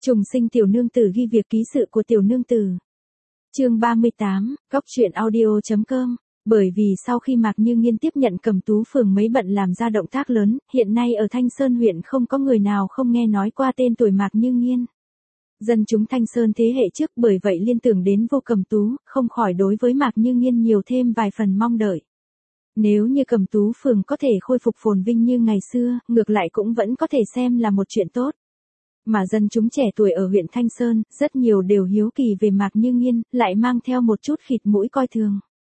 Trùng sinh tiểu nương tử ghi việc ký sự của tiểu nương tử. Chương 38, góc truyện audio.com. Bởi vì sau khi Mạc Như Nghiên tiếp nhận Cẩm Tú phường mới bận làm ra động tác lớn, hiện nay ở Thanh Sơn huyện không có người nào không nghe nói qua tên tuổi Mạc Như Nghiên. Dân chúng Thanh Sơn thế hệ trước bởi vậy liên tưởng đến Vô Cẩm Tú, không khỏi đối với Mạc Như Nghiên nhiều thêm vài phần mong đợi. Nếu như Cẩm Tú phường có thể khôi phục phồn vinh như ngày xưa, ngược lại cũng vẫn có thể xem là một chuyện tốt. Mà dân chúng trẻ tuổi ở huyện Thanh Sơn, rất nhiều đều hiếu kỳ về Mạc Như Nghiên, lại mang theo một chút khịt mũi coi thường.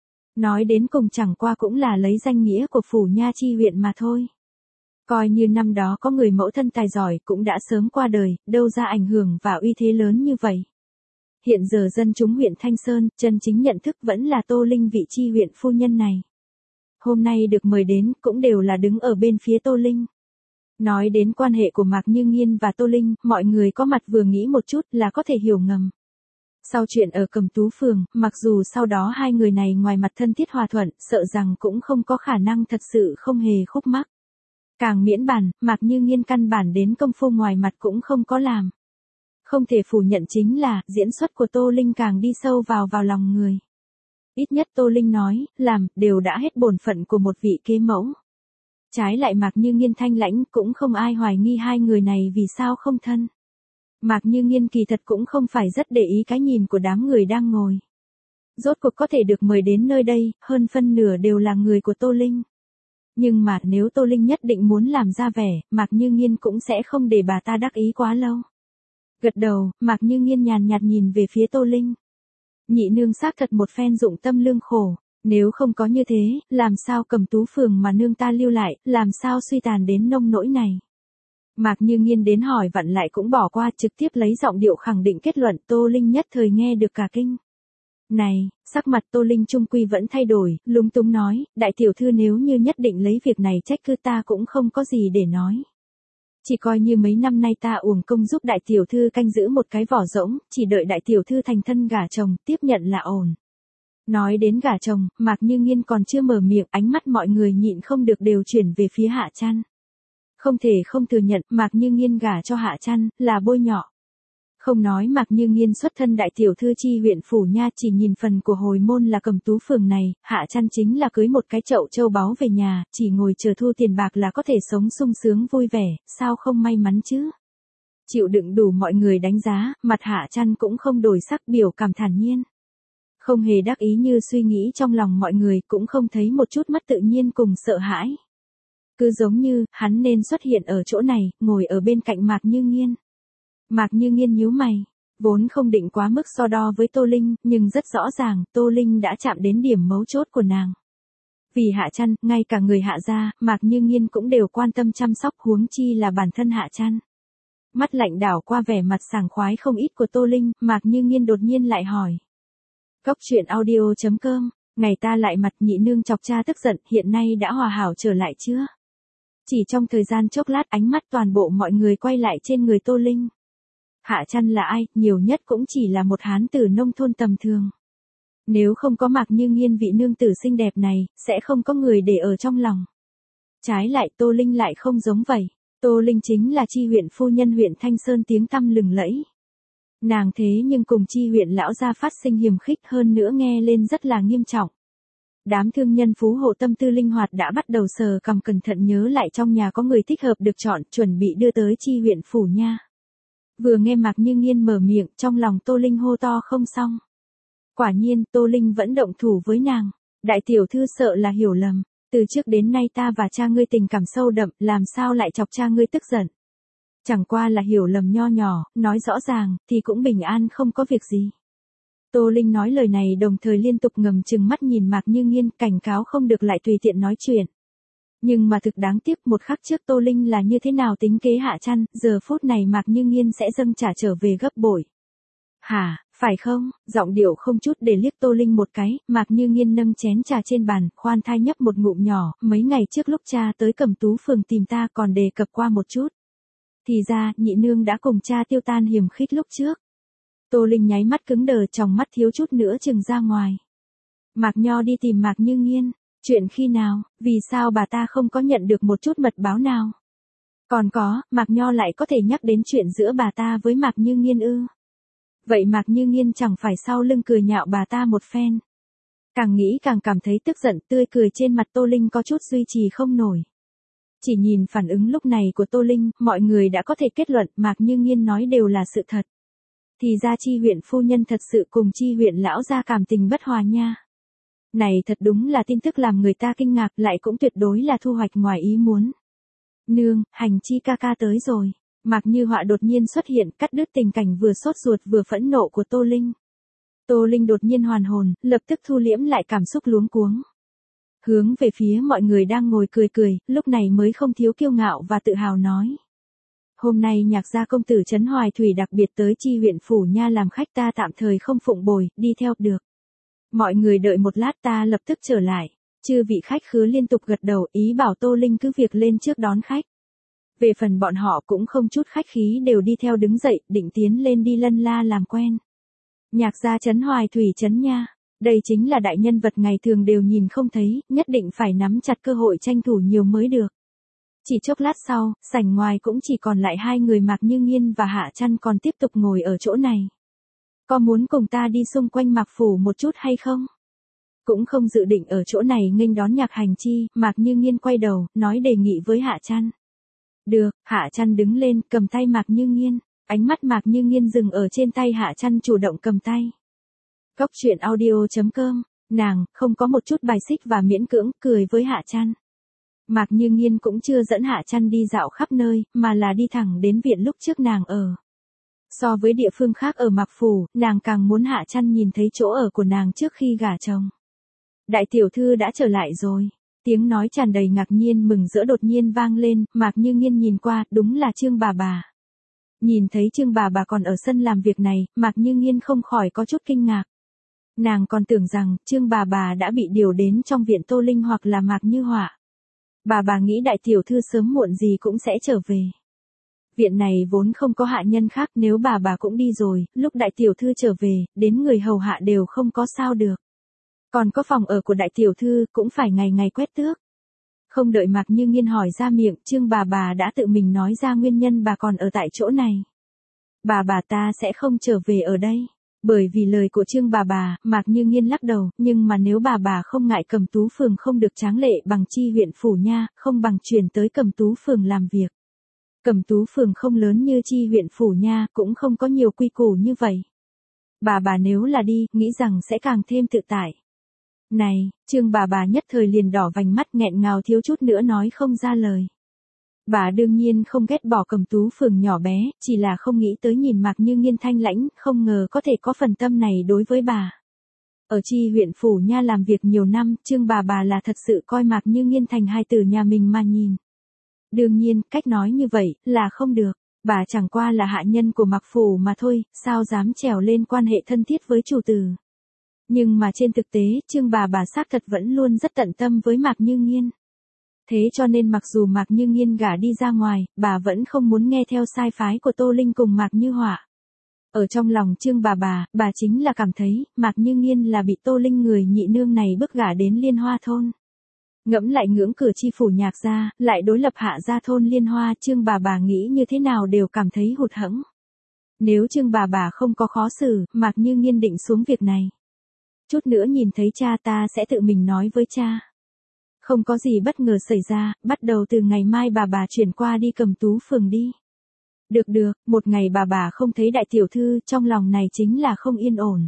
Nói đến cùng chẳng qua cũng là lấy danh nghĩa của Phủ Nha Chi huyện mà thôi. Coi như năm đó có người mẫu thân tài giỏi cũng đã sớm qua đời, đâu ra ảnh hưởng và uy thế lớn như vậy. Hiện giờ dân chúng huyện Thanh Sơn, chân chính nhận thức vẫn là Tô Linh vị chi huyện phu nhân này. Hôm nay được mời đến cũng đều là đứng ở bên phía Tô Linh. Nói đến quan hệ của Mạc Như Nghiên và Tô Linh, mọi người có mặt vừa nghĩ một chút là có thể hiểu ngầm. Sau chuyện ở Cẩm Tú phường, mặc dù sau đó hai người này ngoài mặt thân thiết hòa thuận, sợ rằng cũng không có khả năng thật sự không hề khúc mắc. Càng miễn bàn, Mạc Như Nghiên căn bản đến công phu ngoài mặt cũng không có làm. Không thể phủ nhận chính là, diễn xuất của Tô Linh càng đi sâu vào lòng người. Ít nhất Tô Linh nói, làm, đều đã hết bổn phận của một vị kế mẫu. Trái lại Mạc Như Nghiên thanh lãnh cũng không ai hoài nghi hai người này vì sao không thân. Mạc Như Nghiên kỳ thật cũng không phải rất để ý cái nhìn của đám người đang ngồi. Rốt cuộc có thể được mời đến nơi đây, hơn phân nửa đều là người của Tô Linh. Nhưng mà nếu Tô Linh nhất định muốn làm ra vẻ, Mạc Như Nghiên cũng sẽ không để bà ta đắc ý quá lâu. Gật đầu, Mạc Như Nghiên nhàn nhạt nhìn về phía Tô Linh. Nhị nương xác thật một phen dụng tâm lương khổ. Nếu không có như thế, làm sao Cẩm Tú phường mà nương ta lưu lại, làm sao suy tàn đến nông nỗi này. Mạc Như Nghiên đến hỏi vặn lại cũng bỏ qua, trực tiếp lấy giọng điệu khẳng định kết luận. Tô Linh nhất thời nghe được cả kinh. Này, sắc mặt Tô Linh trung quy vẫn thay đổi, lúng túng nói, đại tiểu thư nếu như nhất định lấy việc này trách cứ ta cũng không có gì để nói. Chỉ coi như mấy năm nay ta uổng công giúp đại tiểu thư canh giữ một cái vỏ rỗng, chỉ đợi đại tiểu thư thành thân gả chồng, tiếp nhận là ổn. Nói đến gả chồng, Mạc Như Nghiên còn chưa mở miệng, ánh mắt mọi người nhịn không được đều chuyển về phía Hạ Trăn. Không thể không thừa nhận, Mạc Như Nghiên gả cho Hạ Trăn, là bôi nhọ. Không nói Mạc Như Nghiên xuất thân đại tiểu thư chi huyện Phủ Nha, chỉ nhìn phần của hồi môn là Cẩm Tú phường này, Hạ Trăn chính là cưới một cái chậu châu báu về nhà, chỉ ngồi chờ thu tiền bạc là có thể sống sung sướng vui vẻ, sao không may mắn chứ. Chịu đựng đủ mọi người đánh giá, mặt Hạ Trăn cũng không đổi sắc, biểu cảm thản nhiên. Không hề đắc ý như suy nghĩ trong lòng mọi người, cũng không thấy một chút mất tự nhiên cùng sợ hãi. Cứ giống như, hắn nên xuất hiện ở chỗ này, ngồi ở bên cạnh Mạc Như Nghiên. Mạc Như Nghiên nhíu mày, vốn không định quá mức so đo với Tô Linh, nhưng rất rõ ràng, Tô Linh đã chạm đến điểm mấu chốt của nàng. Vì Hạ Trăn, ngay cả người Hạ gia, Mạc Như Nghiên cũng đều quan tâm chăm sóc, huống chi là bản thân Hạ Trăn. Mắt lạnh đảo qua vẻ mặt sảng khoái không ít của Tô Linh, Mạc Như Nghiên đột nhiên lại hỏi. Góc truyện audio.com, ngày ta lại mặt nhị nương chọc cha tức giận, hiện nay đã hòa hảo trở lại chưa? Chỉ trong thời gian chốc lát ánh mắt toàn bộ mọi người quay lại trên người Tô Linh. Hạ Trăn là ai, nhiều nhất cũng chỉ là một hán tử nông thôn tầm thường. Nếu không có Mạc Như Nghiên vị nương tử xinh đẹp này, sẽ không có người để ở trong lòng. Trái lại Tô Linh lại không giống vậy. Tô Linh chính là chi huyện phu nhân huyện Thanh Sơn tiếng tăm lừng lẫy. Nàng thế nhưng cùng chi huyện lão gia phát sinh hiềm khích, hơn nữa nghe lên rất là nghiêm trọng. Đám thương nhân phú hộ tâm tư linh hoạt đã bắt đầu sờ cằm cẩn thận nhớ lại trong nhà có người thích hợp được chọn, chuẩn bị đưa tới chi huyện Phủ Nha. Vừa nghe Mạc Như Nghiên mở miệng, trong lòng Tô Linh hô to không xong. Quả nhiên, Tô Linh vẫn động thủ với nàng. Đại tiểu thư sợ là hiểu lầm. Từ trước đến nay ta và cha ngươi tình cảm sâu đậm, làm sao lại chọc cha ngươi tức giận. Chẳng qua là hiểu lầm nho nhỏ, nói rõ ràng, thì cũng bình an không có việc gì. Tô Linh nói lời này đồng thời liên tục ngầm chừng mắt nhìn Mạc Như Nghiên, cảnh cáo không được lại tùy tiện nói chuyện. Nhưng mà thực đáng tiếc, một khắc trước Tô Linh là như thế nào tính kế Hạ Trăn, giờ phút này Mạc Như Nghiên sẽ dâng trả trở về gấp bội. Hả, phải không? Giọng điệu không chút để liếc Tô Linh một cái, Mạc Như Nghiên nâng chén trà trên bàn, khoan thai nhấp một ngụm nhỏ, mấy ngày trước lúc cha tới Cẩm Tú phường tìm ta còn đề cập qua một chút. Thì ra, nhị nương đã cùng cha tiêu tan hiềm khích lúc trước. Tô Linh nháy mắt cứng đờ, tròng mắt thiếu chút nữa chừng ra ngoài. Mạc Nho đi tìm Mạc Như Nghiên, chuyện khi nào, vì sao bà ta không có nhận được một chút mật báo nào? Còn có, Mạc Nho lại có thể nhắc đến chuyện giữa bà ta với Mạc Như Nghiên ư? Vậy Mạc Như Nghiên chẳng phải sau lưng cười nhạo bà ta một phen. Càng nghĩ càng cảm thấy tức giận, tươi cười trên mặt Tô Linh có chút duy trì không nổi. Chỉ nhìn phản ứng lúc này của Tô Linh, mọi người đã có thể kết luận Mạc Như Nghiên nói đều là sự thật. Thì ra Chi huyện phu nhân thật sự cùng Chi huyện lão gia cảm tình bất hòa nha. Này thật đúng là tin tức làm người ta kinh ngạc, lại cũng tuyệt đối là thu hoạch ngoài ý muốn. Nương, Hành Chi ca ca tới rồi. Mạc Như Họa đột nhiên xuất hiện, cắt đứt tình cảnh vừa sốt ruột vừa phẫn nộ của Tô Linh. Tô Linh đột nhiên hoàn hồn, lập tức thu liễm lại cảm xúc luống cuống. Hướng về phía mọi người đang ngồi cười cười, lúc này mới không thiếu kiêu ngạo và tự hào nói. Hôm nay Nhạc gia công tử Trấn Hoài Thủy đặc biệt tới Chi huyện phủ nha làm khách, ta tạm thời không phụng bồi, đi theo được. Mọi người đợi một lát, ta lập tức trở lại. Chư vị khách khứa liên tục gật đầu, ý bảo Tô Linh cứ việc lên trước đón khách. Về phần bọn họ cũng không chút khách khí, đều đi theo đứng dậy, định tiến lên đi lân la làm quen. Nhạc gia Trấn Hoài Thủy Trấn nha, đây chính là đại nhân vật ngày thường đều nhìn không thấy, nhất định phải nắm chặt cơ hội tranh thủ nhiều mới được. Chỉ chốc lát sau, sảnh ngoài cũng chỉ còn lại hai người Mạc Như Nghiên và Hạ Trăn còn tiếp tục ngồi ở chỗ này. Có muốn cùng ta đi xung quanh Mạc phủ một chút hay không? Cũng không dự định ở chỗ này nghênh đón Nhạc Hành Chi, Mạc Như Nghiên quay đầu, nói đề nghị với Hạ Trăn. Được, Hạ Trăn đứng lên, cầm tay Mạc Như Nghiên, ánh mắt Mạc Như Nghiên dừng ở trên tay Hạ Trăn, chủ động cầm tay. Góc truyện audio.com, nàng không có một chút bài xích và miễn cưỡng, cười với Hạ Trăn. Mạc Như Nghiên cũng chưa dẫn Hạ Trăn đi dạo khắp nơi, mà là đi thẳng đến viện lúc trước nàng ở. So với địa phương khác ở Mạc phủ, nàng càng muốn Hạ Trăn nhìn thấy chỗ ở của nàng trước khi gả chồng. Đại tiểu thư đã trở lại rồi. Tiếng nói tràn đầy ngạc nhiên mừng rỡ đột nhiên vang lên, Mạc Như Nghiên nhìn qua, đúng là Trương bà. Nhìn thấy Trương bà còn ở sân làm việc này, Mạc Như Nghiên không khỏi có chút kinh ngạc. Nàng còn tưởng rằng, Trương bà đã bị điều đến trong viện Tô Linh hoặc là Mạc Như Họa. Bà nghĩ đại tiểu thư sớm muộn gì cũng sẽ trở về. Viện này vốn không có hạ nhân khác, nếu bà cũng đi rồi, lúc đại tiểu thư trở về, đến người hầu hạ đều không có sao được. Còn có phòng ở của đại tiểu thư, cũng phải ngày ngày quét tước. Không đợi Mạc Như Nghiên hỏi ra miệng, Trương bà đã tự mình nói ra nguyên nhân bà còn ở tại chỗ này. Bà ta sẽ không trở về ở đây. Bởi vì lời của Trương bà, Mạc Như Nghiên lắc đầu, nhưng mà nếu bà không ngại Cẩm Tú phường không được tráng lệ bằng Chi huyện phủ nha, không bằng chuyển tới Cẩm Tú phường làm việc. Cẩm Tú phường không lớn như Chi huyện phủ nha, cũng không có nhiều quy củ như vậy. Bà nếu là đi, nghĩ rằng sẽ càng thêm tự tại. Này, Trương bà nhất thời liền đỏ vành mắt, nghẹn ngào thiếu chút nữa nói không ra lời. Bà đương nhiên không ghét bỏ Cẩm Tú phường nhỏ bé, chỉ là không nghĩ tới nhìn Mạc Như Nghiên thanh lãnh, không ngờ có thể có phần tâm này đối với bà. Ở Chi huyện phủ nha làm việc nhiều năm, Trương bà là thật sự coi Mạc Như Nghiên thành hai tử nhà mình mà nhìn. Đương nhiên, cách nói như vậy, là không được. Bà chẳng qua là hạ nhân của Mạc phủ mà thôi, sao dám trèo lên quan hệ thân thiết với chủ tử. Nhưng mà trên thực tế, Trương bà xác thật vẫn luôn rất tận tâm với Mạc Như Nghiên. Thế cho nên mặc dù Mạc Như Nghiên gả đi ra ngoài, bà vẫn không muốn nghe theo sai phái của Tô Linh cùng Mạc Như Họa. Ở trong lòng Trương bà chính là cảm thấy, Mạc Như Nghiên là bị Tô Linh người nhị nương này bức gả đến Liên Hoa thôn. Ngẫm lại ngưỡng cửa Chi phủ Nhạc gia, lại đối lập Hạ gia thôn Liên Hoa, Trương bà nghĩ như thế nào đều cảm thấy hụt hẫng. Nếu Trương bà không có khó xử, Mạc Như Nghiên định xuống việc này. Chút nữa nhìn thấy cha ta sẽ tự mình nói với cha. Không có gì bất ngờ xảy ra, bắt đầu từ ngày mai bà chuyển qua đi Cẩm Tú phường đi. Được, một ngày bà không thấy đại tiểu thư, trong lòng này chính là không yên ổn.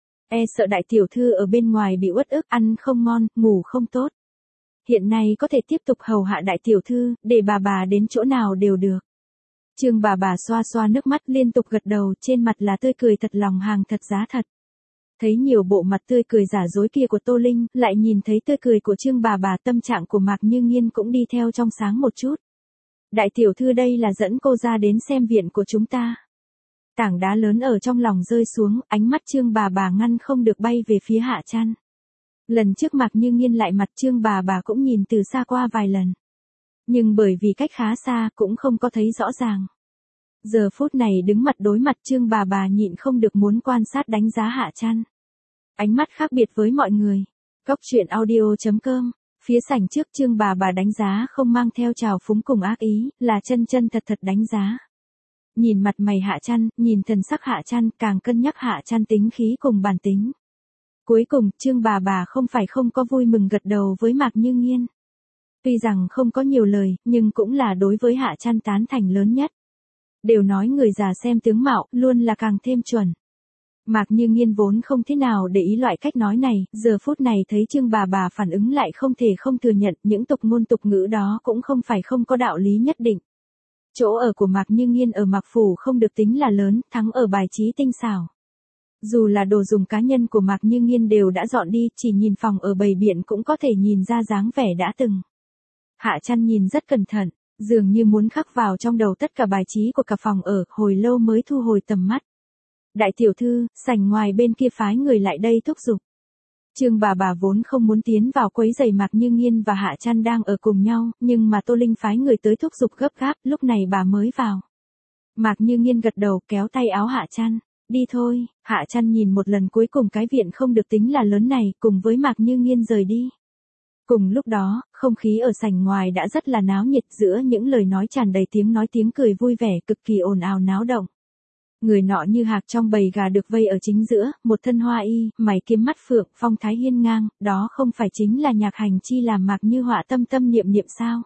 Sợ đại tiểu thư ở bên ngoài bị uất ức, ăn không ngon, ngủ không tốt. Hiện nay có thể tiếp tục hầu hạ đại tiểu thư, để bà đến chỗ nào đều được. Trương bà xoa xoa nước mắt liên tục gật đầu, trên mặt là tươi cười thật lòng hàng thật giá thật. Thấy nhiều bộ mặt tươi cười giả dối kia của Tô Linh, lại nhìn thấy tươi cười của Trương bà tâm trạng của Mạc Như Nghiên cũng đi theo trong sáng một chút. Đại tiểu thư đây là dẫn cô ra đến xem viện của chúng ta. Tảng đá lớn ở trong lòng rơi xuống, ánh mắt Trương bà ngăn không được bay về phía Hạ Trăn. Lần trước Mạc Như Nghiên lại mặt Trương bà cũng nhìn từ xa qua vài lần. Nhưng bởi vì cách khá xa, cũng không có thấy rõ ràng. Giờ phút này đứng mặt đối mặt Trương bà nhịn không được muốn quan sát đánh giá Hạ Trăn. Ánh mắt khác biệt với mọi người. Góc truyện audio.com Phía sảnh trước Trương bà đánh giá không mang theo trào phúng cùng ác ý, là chân chân thật thật đánh giá. Nhìn mặt mày Hạ Trăn, nhìn thần sắc Hạ Trăn, càng cân nhắc Hạ Trăn tính khí cùng bản tính. Cuối cùng, Trương bà không phải không có vui mừng gật đầu với Mạc Như Nghiên. Tuy rằng không có nhiều lời, nhưng cũng là đối với Hạ Trăn tán thành lớn nhất. Đều nói người già xem tướng mạo, luôn là càng thêm chuẩn. Mạc Như Nghiên vốn không thế nào để ý loại cách nói này, giờ phút này thấy Trương bà phản ứng lại không thể không thừa nhận những tục ngôn tục ngữ đó cũng không phải không có đạo lý nhất định. Chỗ ở của Mạc Như Nghiên ở Mạc Phủ không được tính là lớn, thắng ở bài trí tinh xảo. Dù là đồ dùng cá nhân của Mạc Như Nghiên đều đã dọn đi, chỉ nhìn phòng ở bày biện cũng có thể nhìn ra dáng vẻ đã từng. Hạ Trăn nhìn rất cẩn thận, dường như muốn khắc vào trong đầu tất cả bài trí của cả phòng ở, hồi lâu mới thu hồi tầm mắt. Đại tiểu thư, sảnh ngoài bên kia phái người lại đây thúc giục. Trương bà vốn không muốn tiến vào quấy rầy Mạc Như Nghiên và Hạ Trăn đang ở cùng nhau, nhưng mà Tô Linh phái người tới thúc giục gấp gáp, lúc này bà mới vào. Mạc Như Nghiên gật đầu kéo tay áo Hạ Trăn, đi thôi. Hạ Trăn nhìn một lần cuối cùng cái viện không được tính là lớn này, cùng với Mạc Như Nghiên rời đi. Cùng lúc đó, không khí ở sảnh ngoài đã rất là náo nhiệt, giữa những lời nói tràn đầy tiếng nói tiếng cười vui vẻ, cực kỳ ồn ào náo động. Người nọ như hạc trong bầy gà được vây ở chính giữa, một thân hoa y, mày kiếm mắt phượng, phong thái hiên ngang, đó không phải chính là Nhạc Hành Chi làm Mạc Như Họa tâm tâm niệm niệm sao?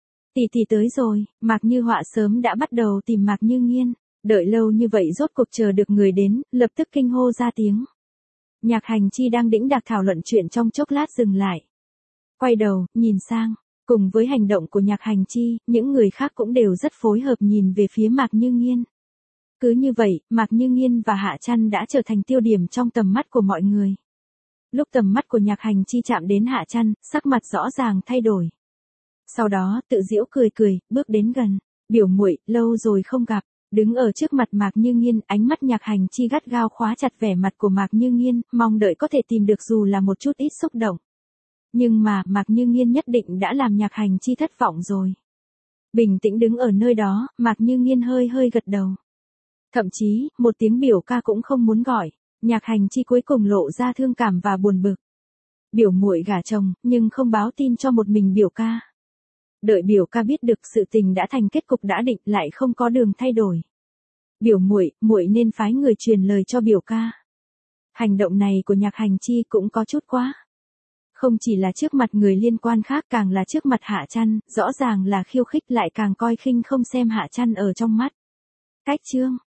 Tỷ tới rồi. Mạc Như Họa sớm đã bắt đầu tìm Mạc Như Nghiên, đợi lâu như vậy rốt cuộc chờ được người đến, lập tức kinh hô ra tiếng. Nhạc Hành Chi đang đĩnh đạc thảo luận chuyện trong chốc lát dừng lại. Quay đầu, nhìn sang, cùng với hành động của Nhạc Hành Chi, những người khác cũng đều rất phối hợp nhìn về phía Mạc Như Nghiên. Cứ như vậy, Mạc Như Nghiên và Hạ Trăn đã trở thành tiêu điểm trong tầm mắt của mọi người. Lúc tầm mắt của Nhạc Hành Chi chạm đến Hạ Trăn, sắc mặt rõ ràng thay đổi. Sau đó, tự giễu cười, bước đến gần. Biểu muội, lâu rồi không gặp. Đứng ở trước mặt Mạc Như Nghiên, ánh mắt Nhạc Hành Chi gắt gao khóa chặt vẻ mặt của Mạc Như Nghiên, mong đợi có thể tìm được dù là một chút ít xúc động. Nhưng mà, Mạc Như Nghiên nhất định đã làm Nhạc Hành Chi thất vọng rồi. Bình tĩnh đứng ở nơi đó, Mạc Như Nghiên hơi gật đầu. Thậm chí, một tiếng biểu ca cũng không muốn gọi. Nhạc Hành Chi cuối cùng lộ ra thương cảm và buồn bực. Biểu muội gả chồng, nhưng không báo tin cho một mình biểu ca. Đợi biểu ca biết được sự tình đã thành kết cục đã định, lại không có đường thay đổi. Biểu muội nên phái người truyền lời cho biểu ca. Hành động này của Nhạc Hành Chi cũng có chút quá. Không chỉ là trước mặt người liên quan khác, càng là trước mặt Hạ Trăn, rõ ràng là khiêu khích, lại càng coi khinh không xem Hạ Trăn ở trong mắt. Cách chương